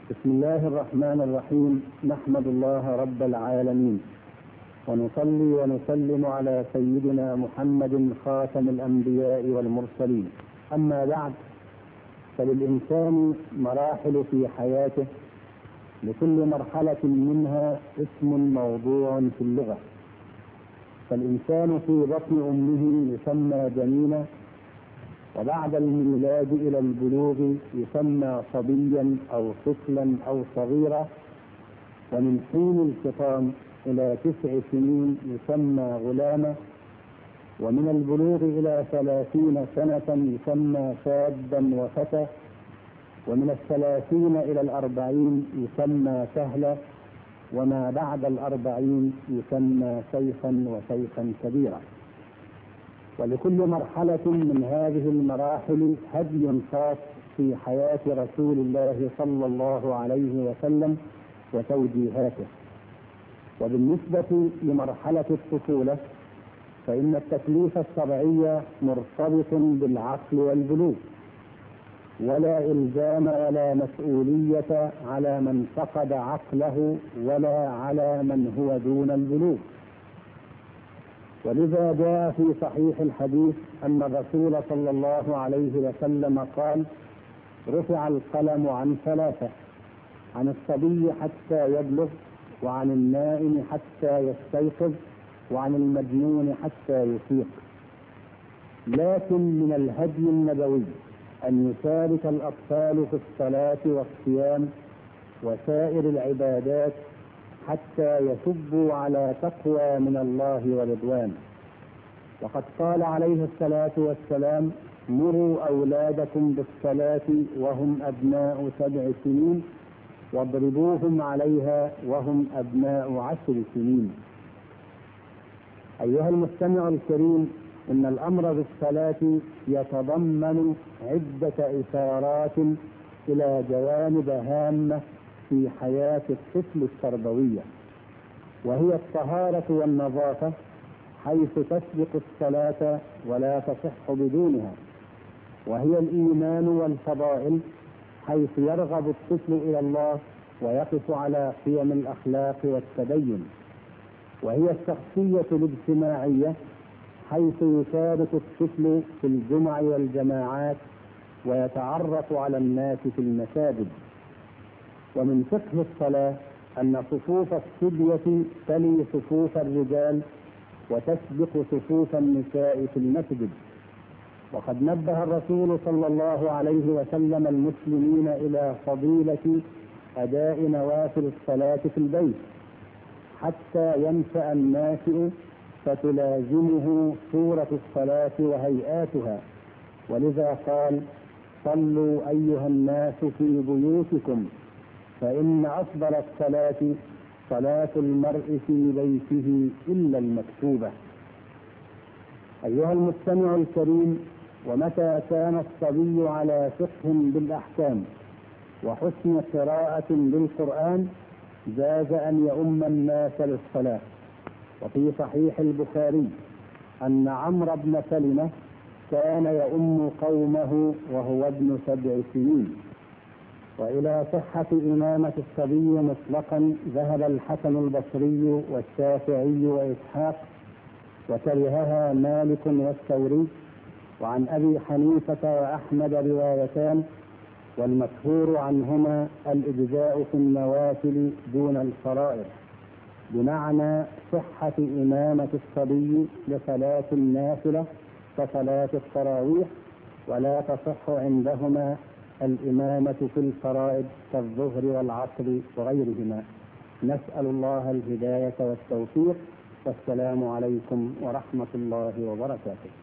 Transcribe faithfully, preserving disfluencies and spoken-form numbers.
بسم الله الرحمن الرحيم. نحمد الله رب العالمين، ونصلي ونسلم على سيدنا محمد خاتم الأنبياء والمرسلين. أما بعد، فللإنسان مراحل في حياته، لكل مرحلة منها اسم موضوع في اللغة. فالإنسان في بطن أمه يسمى جنينا، وبعد الميلاد إلى البلوغ يسمى صبيا أو طفلا أو صغيرا، ومن حين الفطام إلى تسع سنين يسمى غلاما، ومن البلوغ إلى ثلاثين سنة يسمى شابا وفتى، ومن الثلاثين إلى الأربعين يسمى سهلا، وما بعد الأربعين يسمى شيخا وشيخا كبيرا. ولكل مرحلة من هذه المراحل هدي خاص في حياة رسول الله صلى الله عليه وسلم وتوجيهاته. وبالنسبة لمرحلة الطفولة، فإن التكليف الشرعي مرتبط بالعقل والبلوغ، ولا إلزام ولا مسؤولية على من فقد عقله ولا على من هو دون البلوغ. ولذا جاء في صحيح الحديث أن الرسول صلى الله عليه وسلم قال: رفع القلم عن ثلاثة، عن الصبي حتى يبلغ، وعن النائم حتى يستيقظ، وعن المجنون حتى يفيق. لكن من الهدي النبوي أن يشارك الأطفال في الصلاة والصيام وسائر العبادات حتى يشبوا على تقوى من الله ورضوان. وقد قال عليه الصلاة والسلام: مروا أولادكم بالصلاة وهم أبناء سبع سنين، واضربوهم عليها وهم أبناء عشر سنين. أيها المستمع الكريم، إن الأمر بالصلاة يتضمن عدة إشارات إلى جوانب هامة في حياة الطفل التربوية، وهي الطهارة والنظافة، حيث تسبق الصلاة ولا تصح بدونها، وهي الإيمان والفضائل، حيث يرغب الطفل إلى الله ويقف على قيم الأخلاق والتدين، وهي الشخصية الاجتماعية، حيث يشارك الطفل في الجمع والجماعات ويتعرف على الناس في المساجد. ومن فقه الصلاة أن صفوف الصبية تلي صفوف الرجال وتسبق صفوف النساء في المسجد. وقد نبه الرسول صلى الله عليه وسلم المسلمين إلى فضيلة أداء نوافل الصلاة في البيت، حتى ينشأ الناشئ فتلازمه صورة الصلاة وهيئاتها. ولذا قال: صلوا أيها الناس في بيوتكم، فإن أفضل الصلاة صلاة المرء في بيته إلا المكتوبة. أيها المستمع الكريم، ومتى كان الصبي على فقه بالأحكام وحسن قراءة للقرآن جاز أن يؤم الناس للصلاة. وفي صحيح البخاري أن عمرو بن سلمة كان يؤم قومه وهو ابن سبع سنين. وإلى صحة إمامة الصبي مطلقا ذهب الحسن البصري والشافعي وإسحاق، وكرهها مالك والثوري. وعن أبي حنيفة وأحمد روايتان، والمشهور عنهما الإجزاء في النوافل دون الفرائض، بمعنى صحة إمامة الصبي لصلاة النافلة كصلاة التراويح، ولا تصح عندهما الإمامة في الفرائض كالظهر والعصر وغيرهما. نسأل الله الهداية والتوفيق، والسلام عليكم ورحمة الله وبركاته.